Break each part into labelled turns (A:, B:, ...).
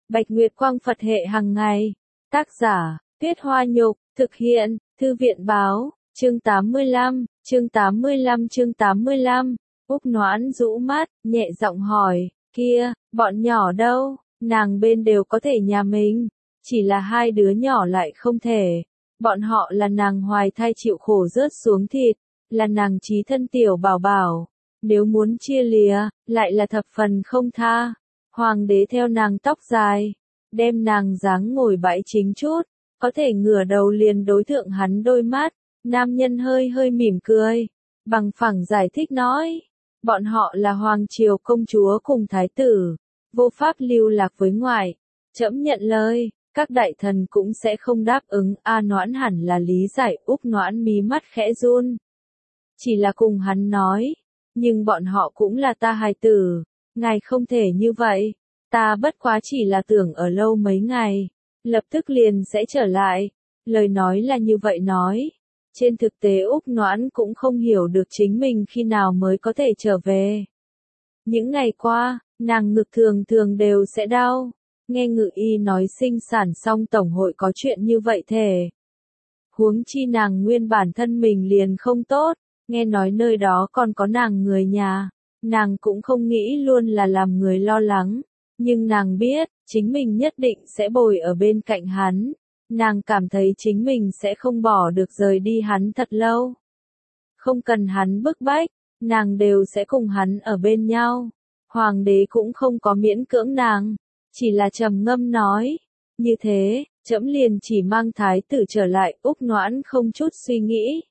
A: Bạch Nguyệt Quang Phật hệ hàng ngày. Tác giả, Tuyết Hoa Nhục, thực hiện, Thư viện báo, chương 85, chương 85. Úc Noãn rũ mắt, nhẹ giọng hỏi, kia, bọn nhỏ đâu, nàng bên đều có thể nhà mình, chỉ là hai đứa nhỏ lại không thể. Bọn họ là nàng hoài thai chịu khổ rớt xuống thịt, là nàng chí thân tiểu bảo bảo. Nếu muốn chia lìa, lại là thập phần không tha. Hoàng đế theo nàng tóc dài, đem nàng dáng ngồi bãi chính chút, có thể ngửa đầu liền đối thượng hắn đôi mắt. Nam nhân hơi hơi mỉm cười, bằng phẳng giải thích nói, bọn họ là hoàng triều công chúa cùng thái tử, vô pháp lưu lạc với ngoại. Trẫm nhận lời, các đại thần cũng sẽ không đáp ứng. A Noãn hẳn là lý giải. Úc Noãn mí mắt khẽ run, chỉ là cùng hắn nói, nhưng bọn họ cũng là ta hài tử, ngài không thể như vậy, ta bất quá chỉ là tưởng ở lâu mấy ngày, lập tức liền sẽ trở lại. Lời nói là như vậy nói, trên thực tế Úc Noãn cũng không hiểu được chính mình khi nào mới có thể trở về. Những ngày qua, nàng ngực thường thường đều sẽ đau, nghe ngự y nói sinh sản xong tổng hội có chuyện như vậy thể. Huống chi nàng nguyên bản thân mình liền không tốt, nghe nói nơi đó còn có nàng người nhà, nàng cũng không nghĩ luôn là làm người lo lắng, nhưng nàng biết, chính mình nhất định sẽ bồi ở bên cạnh hắn, nàng cảm thấy chính mình sẽ không bỏ được rời đi hắn thật lâu. Không cần hắn bức bách, nàng đều sẽ cùng hắn ở bên nhau. Hoàng đế cũng không có miễn cưỡng nàng, chỉ là trầm ngâm nói, như thế, trẫm liền chỉ mang thái tử trở lại. Úc Noãn không chút suy nghĩ,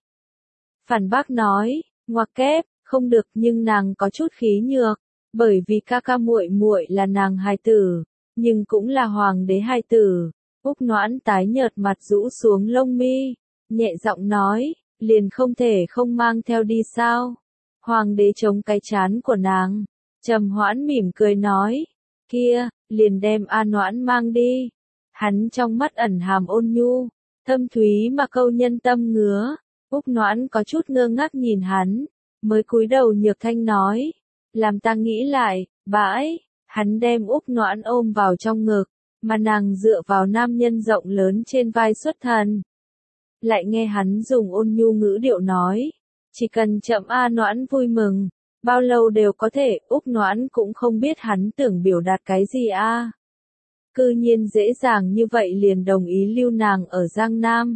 A: phản bác nói, ngoặc kép, không được, nhưng nàng có chút khí nhược, bởi vì ca ca muội muội là nàng hài tử, nhưng cũng là hoàng đế hài tử. Úc Noãn tái nhợt mặt rũ xuống lông mi, nhẹ giọng nói, liền không thể không mang theo đi sao? Hoàng đế chống cái trán của nàng, trầm hoãn mỉm cười nói, kia, liền đem A Noãn mang đi. Hắn trong mắt ẩn hàm ôn nhu, thâm thúy mà câu nhân tâm ngứa. Úc Noãn có chút ngơ ngác nhìn hắn, mới cúi đầu nhược thanh nói, làm ta nghĩ lại, bãi. Hắn đem Úc Noãn ôm vào trong ngực, mà nàng dựa vào nam nhân rộng lớn trên vai xuất thần. Lại nghe hắn dùng ôn nhu ngữ điệu nói, chỉ cần chậm A Noãn vui mừng, bao lâu đều có thể. Úc Noãn cũng không biết hắn tưởng biểu đạt cái gì a. Cư nhiên dễ dàng như vậy liền đồng ý lưu nàng ở Giang Nam.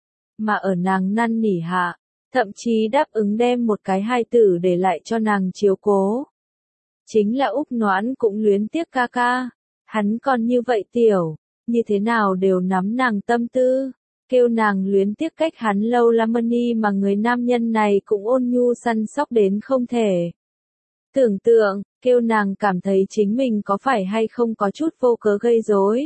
A: Mà ở nàng năn nỉ hạ, thậm chí đáp ứng đem một cái hài tử để lại cho nàng chiếu cố. Chính là Úc Noãn cũng luyến tiếc ca ca, hắn còn như vậy tiểu, như thế nào đều nắm nàng tâm tư, kêu nàng luyến tiếc cách hắn lâu lắm mà người nam nhân này cũng ôn nhu săn sóc đến không thể. Tưởng tượng, kêu nàng cảm thấy chính mình có phải hay không có chút vô cớ gây rối,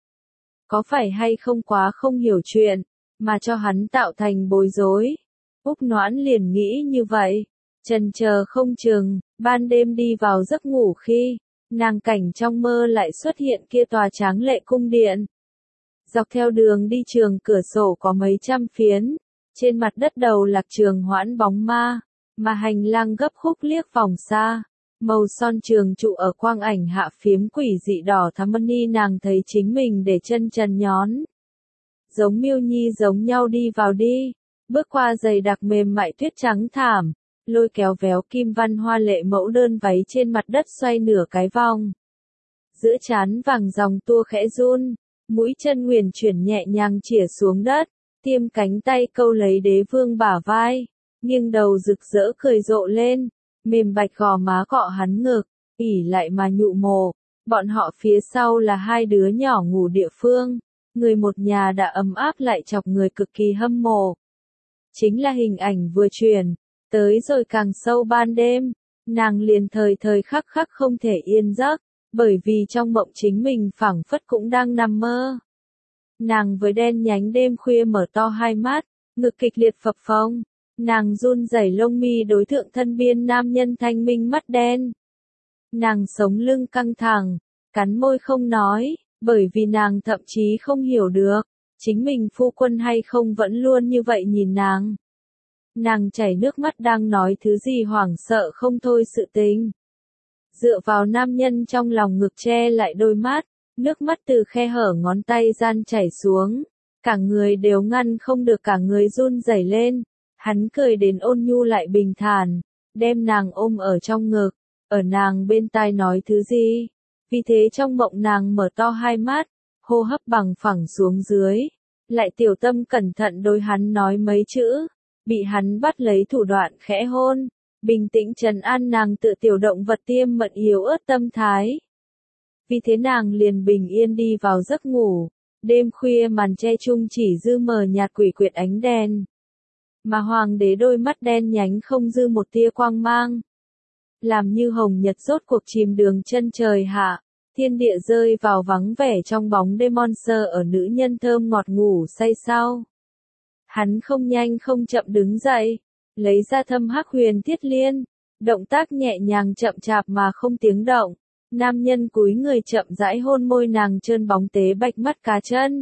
A: có phải hay không quá không hiểu chuyện, mà cho hắn tạo thành bối rối. Úc Noãn liền nghĩ như vậy, chần chờ không chừng, ban đêm đi vào giấc ngủ khi, nàng cảnh trong mơ lại xuất hiện kia tòa tráng lệ cung điện. Dọc theo đường đi trường cửa sổ có mấy trăm phiến, trên mặt đất đầu lạc trường hoãn bóng ma, mà hành lang gấp khúc liếc vòng xa. Màu son trường trụ ở quang ảnh hạ phiếm quỷ dị đỏ thắm. Nàng thấy chính mình để chân trần nhón, giống miêu nhi giống nhau đi vào đi, bước qua giày đặc mềm mại tuyết trắng thảm, lôi kéo véo kim văn hoa lệ mẫu đơn váy trên mặt đất xoay nửa cái vòng. Giữa trán vàng dòng tua khẽ run, mũi chân nguyền chuyển nhẹ nhàng chỉa xuống đất, tiêm cánh tay câu lấy đế vương bả vai, nghiêng đầu rực rỡ cười rộ lên, mềm bạch gò má cọ hắn ngực, ỉ lại mà nhụ mồ. Bọn họ phía sau là hai đứa nhỏ ngủ địa phương, người một nhà đã ấm áp lại chọc người cực kỳ hâm mộ. Chính là hình ảnh vừa truyền, tới rồi càng sâu ban đêm, nàng liền thời thời khắc khắc không thể yên giấc, bởi vì trong mộng chính mình phảng phất cũng đang nằm mơ. Nàng với đen nhánh đêm khuya mở to hai mắt, ngực kịch liệt phập phồng, nàng run rẩy lông mi đối thượng thân biên nam nhân thanh minh mắt đen. Nàng sống lưng căng thẳng, cắn môi không nói, bởi vì nàng thậm chí không hiểu được, chính mình phu quân hay không vẫn luôn như vậy nhìn nàng. Nàng chảy nước mắt đang nói thứ gì hoảng sợ không thôi sự tình. Dựa vào nam nhân trong lòng ngực che lại đôi mắt, nước mắt từ khe hở ngón tay gian chảy xuống, cả người đều ngăn không được, cả người run rẩy lên. Hắn cười đến ôn nhu lại bình thản, đem nàng ôm ở trong ngực, ở nàng bên tai nói thứ gì. Vì thế trong mộng nàng mở to hai mắt, hô hấp bằng phẳng xuống dưới, lại tiểu tâm cẩn thận đối hắn nói mấy chữ, bị hắn bắt lấy thủ đoạn khẽ hôn, bình tĩnh trấn an nàng tự tiểu động vật tiêm mật yếu ớt tâm thái. Vì thế nàng liền bình yên đi vào giấc ngủ, đêm khuya màn che chung chỉ dư mờ nhạt quỷ quyệt ánh đèn. Mà hoàng đế đôi mắt đen nhánh không dư một tia quang mang. Làm như hồng nhật rốt cuộc chìm đường chân trời hạ, thiên địa rơi vào vắng vẻ trong bóng đêm monster ở nữ nhân thơm ngọt ngủ say sau. Hắn không nhanh không chậm đứng dậy, lấy ra thâm hắc huyền thiết liên, động tác nhẹ nhàng chậm chạp mà không tiếng động. Nam nhân cúi người chậm rãi hôn môi nàng trơn bóng tế bạch mắt cá chân.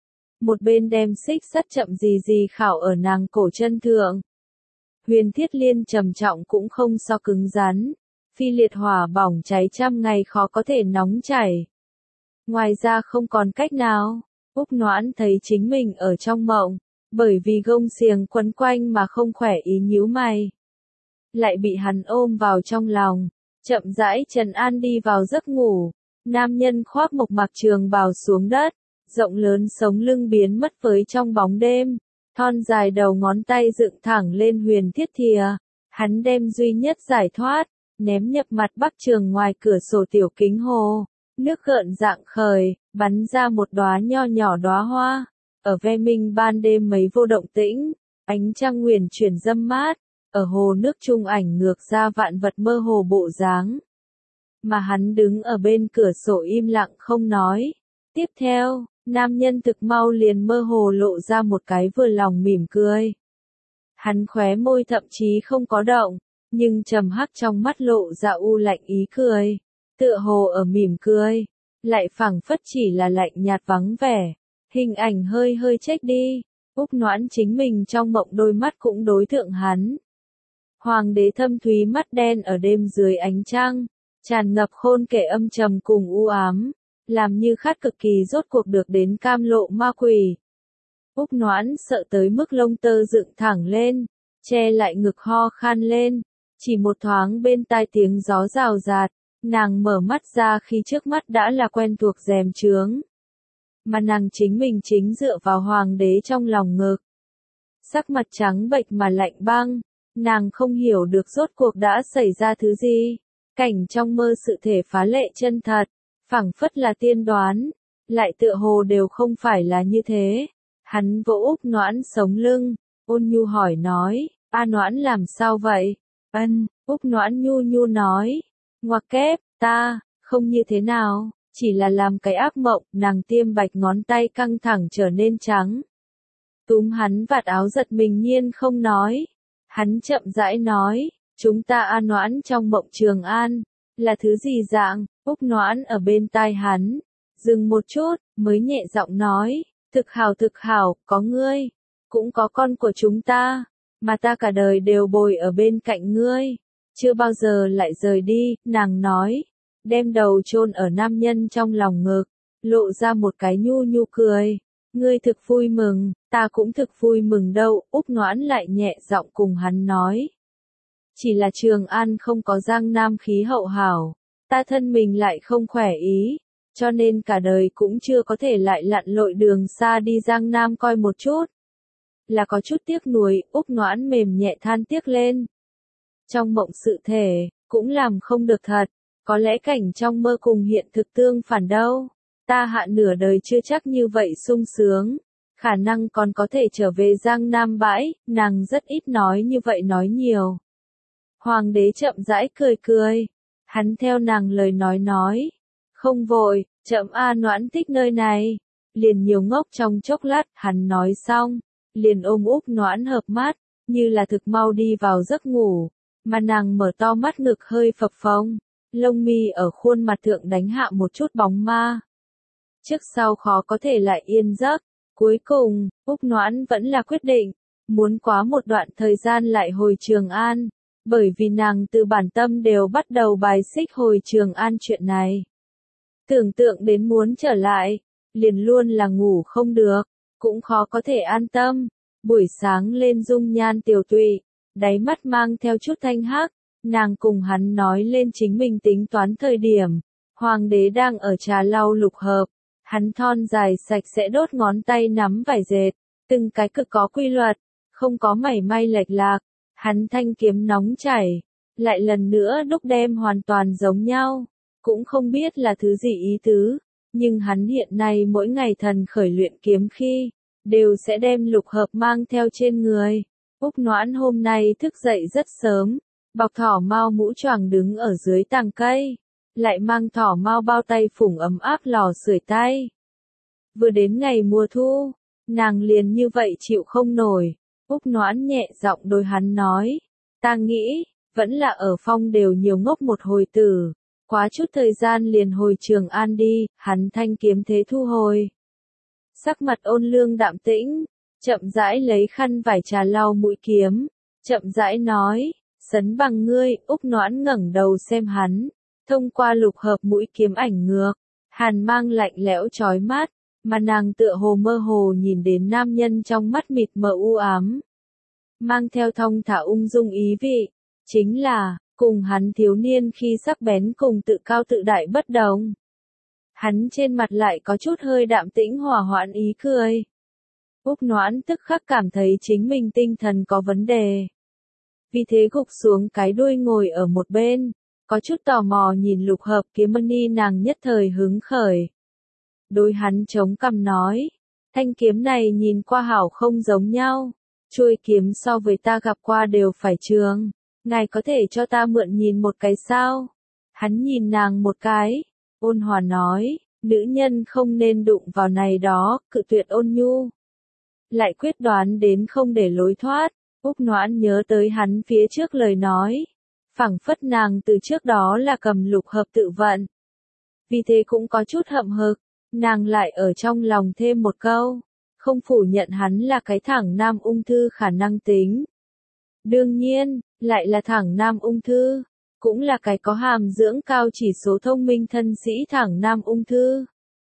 A: Một bên đem xích sắt chậm gì khảo ở nàng cổ chân thượng. Huyền thiết liên trầm trọng cũng không so cứng rắn, phi liệt hỏa bỏng cháy trăm ngày khó có thể nóng chảy. Ngoài ra không còn cách nào, Úc Noãn thấy chính mình ở trong mộng, bởi vì gông xiềng quấn quanh mà không khỏe ý nhíu mày. Lại bị hắn ôm vào trong lòng, chậm rãi trấn an đi vào giấc ngủ. Nam nhân khoác mộc mạc trường bào xuống đất, rộng lớn sống lưng biến mất với trong bóng đêm, thon dài đầu ngón tay dựng thẳng lên huyền thiết thìa, hắn đem duy nhất giải thoát, ném nhập mặt bắc trường ngoài cửa sổ tiểu kính hồ, nước gợn dạng khởi, bắn ra một đóa nho nhỏ đóa hoa, ở ve minh ban đêm mấy vô động tĩnh, ánh trăng nguyền chuyển dâm mát, ở hồ nước trung ảnh ngược ra vạn vật mơ hồ bộ dáng. Mà hắn đứng ở bên cửa sổ im lặng không nói. Tiếp theo, nam nhân thực mau liền mơ hồ lộ ra một cái vừa lòng mỉm cười. Hắn khóe môi thậm chí không có động, nhưng trầm hắc trong mắt lộ ra u lạnh ý cười, tựa hồ ở mỉm cười, lại phảng phất chỉ là lạnh nhạt vắng vẻ, hình ảnh hơi hơi chết đi. Úc Noãn chính mình trong mộng đôi mắt cũng đối thượng hắn. Hoàng đế thâm thúy mắt đen ở đêm dưới ánh trăng, tràn ngập khôn kể âm trầm cùng u ám, làm như khát cực kỳ rốt cuộc được đến cam lộ ma quỷ. Úc Noãn sợ tới mức lông tơ dựng thẳng lên, che lại ngực ho khan lên, chỉ một thoáng bên tai tiếng gió rào rạt, nàng mở mắt ra khi trước mắt đã là quen thuộc rèm trướng. Mà nàng chính mình chính dựa vào hoàng đế trong lòng ngực. Sắc mặt trắng bệch mà lạnh băng, nàng không hiểu được rốt cuộc đã xảy ra thứ gì. Cảnh trong mơ sự thể phá lệ chân thật, phảng phất là tiên đoán, lại tựa hồ đều không phải là như thế. Hắn vỗ Úc Noãn sống lưng, ôn nhu hỏi nói, A Noãn làm sao vậy? Ân, Úc Noãn nhu nhu nói, ngoặc kép, ta, không như thế nào, chỉ là làm cái ác mộng. Nàng tiêm bạch ngón tay căng thẳng trở nên trắng. Túm hắn vạt áo giật mình nhiên không nói. Hắn chậm rãi nói, chúng ta A Noãn trong mộng Trường An, là thứ gì dạng? Úc Noãn ở bên tai hắn, dừng một chút, mới nhẹ giọng nói, thực hảo, có ngươi, cũng có con của chúng ta, mà ta cả đời đều bồi ở bên cạnh ngươi, chưa bao giờ lại rời đi. Nàng nói, đem đầu chôn ở nam nhân trong lòng ngực, lộ ra một cái nhu nhu cười. Ngươi thực vui mừng, ta cũng thực vui mừng đâu. Úc Noãn lại nhẹ giọng cùng hắn nói. Chỉ là Trường An không có Giang Nam khí hậu hảo, ta thân mình lại không khỏe ý, cho nên cả đời cũng chưa có thể lại lặn lội đường xa đi Giang Nam coi một chút. Là có chút tiếc nuối. Úc Noãn mềm nhẹ than tiếc lên. Trong mộng sự thể, cũng làm không được thật, có lẽ cảnh trong mơ cùng hiện thực tương phản đâu. Ta hạ nửa đời chưa chắc như vậy sung sướng, khả năng còn có thể trở về Giang Nam bãi. Nàng rất ít nói như vậy nói nhiều. Hoàng đế chậm rãi cười cười, hắn theo nàng lời nói, không vội, chậm A Noãn thích nơi này, liền nhiều ngốc trong chốc lát. Hắn nói xong, liền ôm Úc Noãn hợp mắt, như là thực mau đi vào giấc ngủ, mà nàng mở to mắt ngực hơi phập phồng, lông mi ở khuôn mặt thượng đánh hạ một chút bóng ma. Trước sau khó có thể lại yên giấc, cuối cùng, Úc Noãn vẫn là quyết định, muốn quá một đoạn thời gian lại hồi Trường An, bởi vì nàng từ bản tâm đều bắt đầu bài xích hồi Trường An chuyện này. tưởng tượng đến muốn trở lại, liền luôn là ngủ không được, cũng khó có thể an tâm. Buổi sáng lên dung nhan tiều tụy, đáy mắt mang theo chút thanh hắc, nàng cùng hắn nói lên chính mình tính toán thời điểm. Hoàng đế đang ở trà lau lục hợp, hắn thon dài sạch sẽ đốt ngón tay nắm vải dệt, từng cái cực có quy luật, không có mảy may lệch lạc, hắn thanh kiếm nóng chảy, lại lần nữa đúc đem hoàn toàn giống nhau, cũng không biết là thứ gì ý tứ, nhưng hắn hiện nay mỗi ngày thần khởi luyện kiếm khi, đều sẽ đem lục hợp mang theo trên người. Úc Noãn hôm nay thức dậy rất sớm, bọc thỏ mao mũ choàng đứng ở dưới tàng cây, lại mang thỏ mao bao tay phủng ấm áp lò sưởi tay. Vừa đến ngày mùa thu, nàng liền như vậy chịu không nổi. Úc Noãn nhẹ giọng đối hắn nói, ta nghĩ, vẫn là ở phong đều nhiều ngốc một hồi tử, quá chút thời gian liền hồi Trường An đi. Hắn thanh kiếm thế thu hồi. Sắc mặt ôn lương đạm tĩnh, chậm rãi lấy khăn vải trà lau mũi kiếm, chậm rãi nói, sấn bằng ngươi. Úc Noãn ngẩng đầu xem hắn, thông qua lục hợp mũi kiếm ảnh ngược, hàn mang lạnh lẽo chói mắt, mà nàng tựa hồ mơ hồ nhìn đến nam nhân trong mắt mịt mờ u ám, mang theo thong thả ung dung ý vị, chính là, cùng hắn thiếu niên khi sắc bén cùng tự cao tự đại bất đồng. Hắn trên mặt lại có chút hơi đạm tĩnh hòa hoãn ý cười. Úc Noãn tức khắc cảm thấy chính mình tinh thần có vấn đề. Vì thế gục xuống cái đuôi ngồi ở một bên, có chút tò mò nhìn lục hợp kiếm mani, nàng nhất thời hứng khởi. Đối hắn chống cằm nói, thanh kiếm này nhìn qua hảo không giống nhau, chuôi kiếm so với ta gặp qua đều phải trường, ngài có thể cho ta mượn nhìn một cái sao? Hắn nhìn nàng một cái, ôn hòa nói, nữ nhân không nên đụng vào này đó, cự tuyệt ôn nhu. Lại quyết đoán đến không để lối thoát. Úc Noãn nhớ tới hắn phía trước lời nói, phảng phất nàng từ trước đó là cầm lục hợp tự vận. Vì thế cũng có chút hậm hực, nàng lại ở trong lòng thêm một câu, không phủ nhận hắn là cái thẳng nam ung thư khả năng tính. Đương nhiên, lại là thẳng nam ung thư, cũng là cái có hàm dưỡng cao chỉ số thông minh thân sĩ thẳng nam ung thư.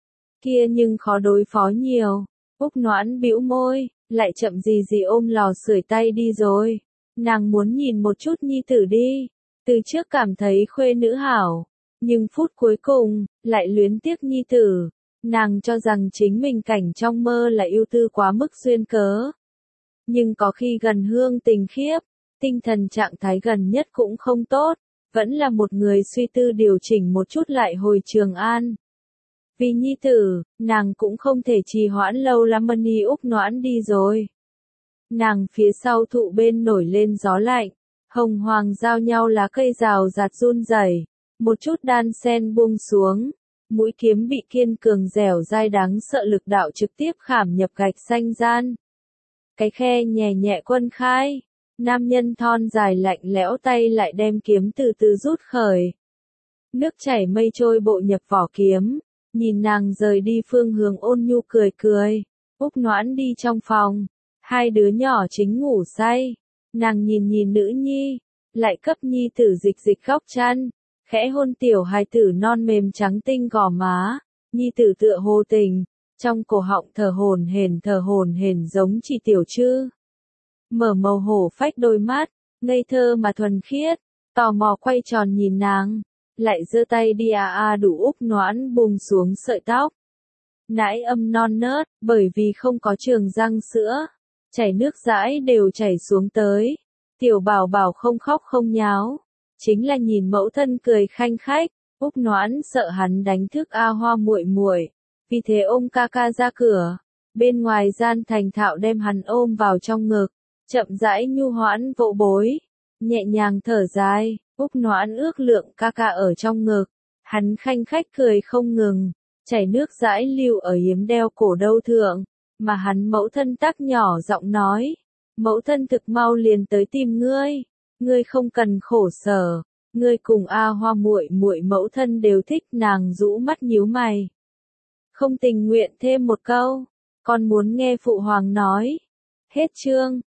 A: Kia nhưng khó đối phó nhiều. Úc Noãn bĩu môi, lại chậm gì gì ôm lò sưởi tay đi rồi. Nàng muốn nhìn một chút nhi tử đi. Từ trước cảm thấy khuê nữ hảo, nhưng phút cuối cùng, lại luyến tiếc nhi tử. Nàng cho rằng chính mình cảnh trong mơ là ưu tư quá mức duyên cớ. Nhưng có khi gần hương tình khiếp, tinh thần trạng thái gần nhất cũng không tốt, vẫn là một người suy tư điều chỉnh một chút lại hồi Trường An. Vì nhi tử, nàng cũng không thể trì hoãn lâu lắm. Mani Úc Noãn đi rồi. Nàng phía sau thụ bên nổi lên gió lạnh, hồng hoàng giao nhau lá cây rào rạt run rẩy, một chút đan sen buông xuống, mũi kiếm bị kiên cường dẻo dai đáng sợ lực đạo trực tiếp khảm nhập gạch xanh gian. Cái khe nhẹ nhẹ quân khai, nam nhân thon dài lạnh lẽo tay lại đem kiếm từ từ rút khởi. Nước chảy mây trôi bộ nhập vỏ kiếm. Nhìn nàng rời đi phương hướng ôn nhu cười cười. Úc Noãn đi trong phòng, hai đứa nhỏ chính ngủ say. Nàng nhìn nhìn nữ nhi, lại cấp nhi tử dịch dịch góc chăn, khẽ hôn tiểu hài tử non mềm trắng tinh gò má. Nhi tử tựa hồ tình, trong cổ họng thở hổn hển giống chỉ tiểu trư. Mở màu hổ phách đôi mắt, ngây thơ mà thuần khiết, tò mò quay tròn nhìn nàng. Lại giơ tay đi đủ. Úc Noãn buông xuống sợi tóc. Nãi âm non nớt, bởi vì không có trường răng sữa, chảy nước dãi đều chảy xuống tới. Tiểu bảo bảo không khóc không nháo, chính là nhìn mẫu thân cười khanh khách. Úc Noãn sợ hắn đánh thức Hoa muội muội, vì thế ôm ca ca ra cửa. Bên ngoài gian thành thạo đem hắn ôm vào trong ngực, chậm rãi nhu hoãn vỗ bối, nhẹ nhàng thở dài. Úc Noãn ước lượng ca ca ở trong ngực, hắn khanh khách cười không ngừng, chảy nước dãi lưu ở yếm đeo cổ đâu thượng, mà hắn mẫu thân tác nhỏ giọng nói, mẫu thân thực mau liền tới tìm ngươi, ngươi không cần khổ sở, ngươi cùng Hoa muội muội mẫu thân đều thích. Nàng rũ mắt nhíu mày, không tình nguyện thêm một câu, con muốn nghe phụ hoàng nói. Hết chương.